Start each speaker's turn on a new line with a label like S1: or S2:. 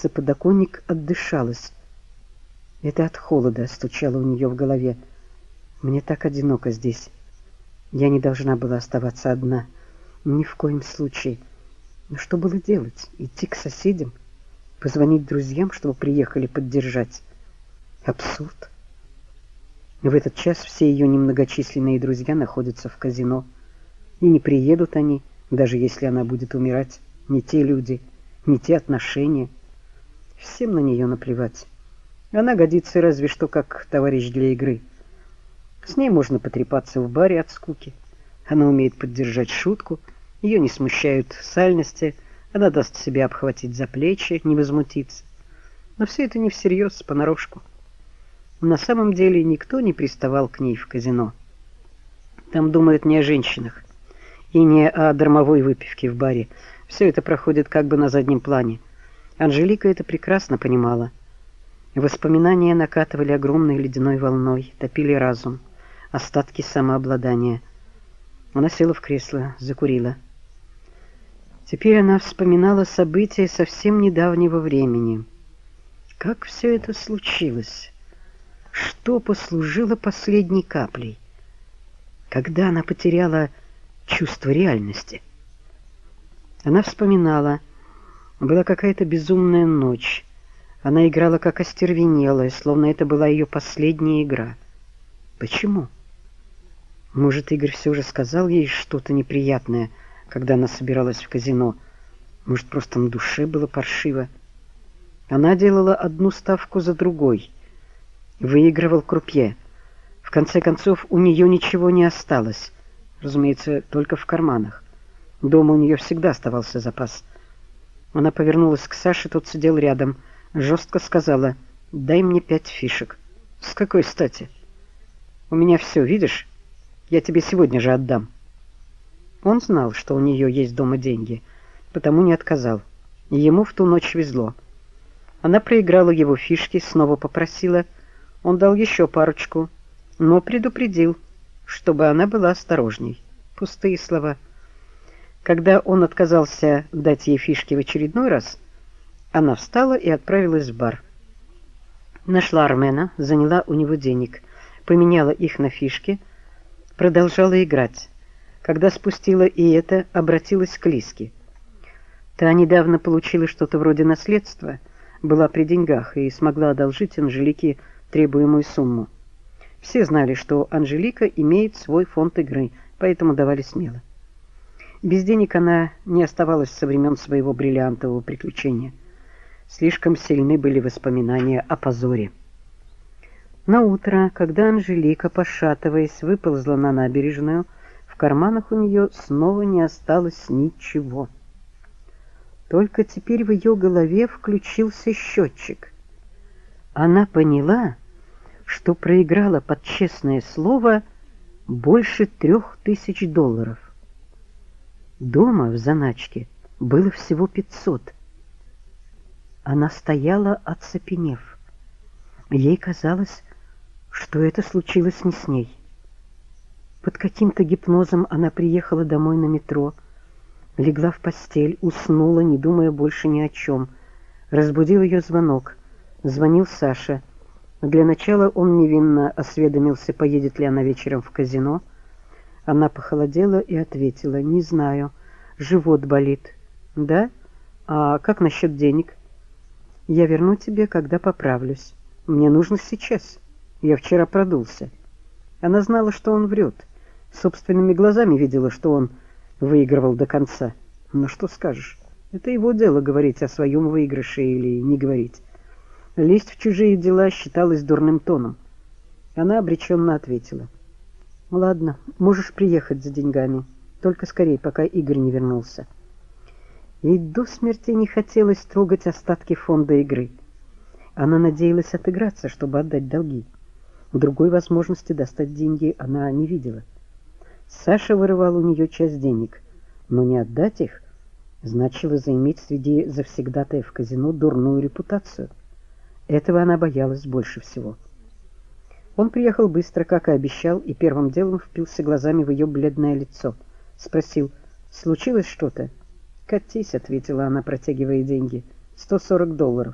S1: опираться подоконник, отдышалась. Это от холода стучало у нее в голове. Мне так одиноко здесь. Я не должна была оставаться одна. Ни в коем случае. Но что было делать? Идти к соседям? Позвонить друзьям, чтобы приехали поддержать? Абсурд. В этот час все ее немногочисленные друзья находятся в казино. И не приедут они, даже если она будет умирать. Не те люди, не те отношения. Всем на нее наплевать. Она годится разве что как товарищ для игры. С ней можно потрепаться в баре от скуки. Она умеет поддержать шутку, ее не смущают сальности, она даст себя обхватить за плечи, не возмутиться. Но все это не всерьез, понарошку. На самом деле никто не приставал к ней в казино. Там думают не о женщинах и не о дармовой выпивке в баре. Все это проходит как бы на заднем плане. Анжелика это прекрасно понимала. Воспоминания накатывали огромной ледяной волной, топили разум, остатки самообладания. Она села в кресло, закурила. Теперь она вспоминала события совсем недавнего времени. Как все это случилось? Что послужило последней каплей? Когда она потеряла чувство реальности? Она вспоминала. Была какая-то безумная ночь. Она играла как остервенелая, словно это была ее последняя игра. Почему? Может, Игорь все же сказал ей что-то неприятное, когда она собиралась в казино? Может, просто на душе было паршиво? Она делала одну ставку за другой. Выигрывал крупье. В конце концов, у нее ничего не осталось. Разумеется, только в карманах. Дома у нее всегда оставался запас. Она повернулась к Саше, тот сидел рядом. Жестко сказала: «Дай мне 5 фишек». «С какой стати?» «У меня все, видишь? Я тебе сегодня же отдам». Он знал, что у нее есть дома деньги, потому не отказал. И ему в ту ночь везло. Она проиграла его фишки, снова попросила. Он дал еще парочку, но предупредил, чтобы она была осторожней. Пустые слова. Когда он отказался дать ей фишки в очередной раз, она встала и отправилась в бар. Нашла Армена, заняла у него денег, поменяла их на фишки, продолжала играть. Когда спустила и это, обратилась к Лиске. Та недавно получила что-то вроде наследства, была при деньгах и смогла одолжить Анжелике требуемую сумму. Все знали, что Анжелика имеет свой фонд игры, поэтому давали смело. Без денег она не оставалась со времен своего бриллиантового приключения. Слишком сильны были воспоминания о позоре. На утро, когда Анжелика, пошатываясь, выползла на набережную, в карманах у нее снова не осталось ничего. Только теперь в ее голове включился счетчик. Она поняла, что проиграла под честное слово больше $3000. Дома в заначке было всего 500. Она стояла, оцепенев. Ей казалось, что это случилось не с ней. Под каким-то гипнозом она приехала домой на метро, легла в постель, уснула, не думая больше ни о чем. Разбудил ее звонок. Звонил Саша. Для начала он невинно осведомился, поедет ли она вечером в казино. Она похолодела и ответила: «Не знаю, живот болит». «Да? А как насчет денег?» «Я верну тебе, когда поправлюсь. Мне нужно сейчас. Я вчера продулся». Она знала, что он врет. Собственными глазами видела, что он выигрывал до конца. Но что скажешь? Это его дело говорить о своем выигрыше или не говорить. Лезть в чужие дела считалось дурным тоном. Она обреченно ответила: «Ладно, можешь приехать за деньгами. Только скорее, пока Игорь не вернулся». Ей до смерти не хотелось трогать остатки фонда игры. Она надеялась отыграться, чтобы отдать долги. Другой возможности достать деньги она не видела. Саша вырывал у нее часть денег, но не отдать их значило заиметь среди завсегдатаев казино дурную репутацию. Этого она боялась больше всего. Он приехал быстро, как и обещал, и первым делом впился глазами в ее бледное лицо. Спросил: «Случилось что-то?» «Катись», — ответила она, протягивая деньги. $140.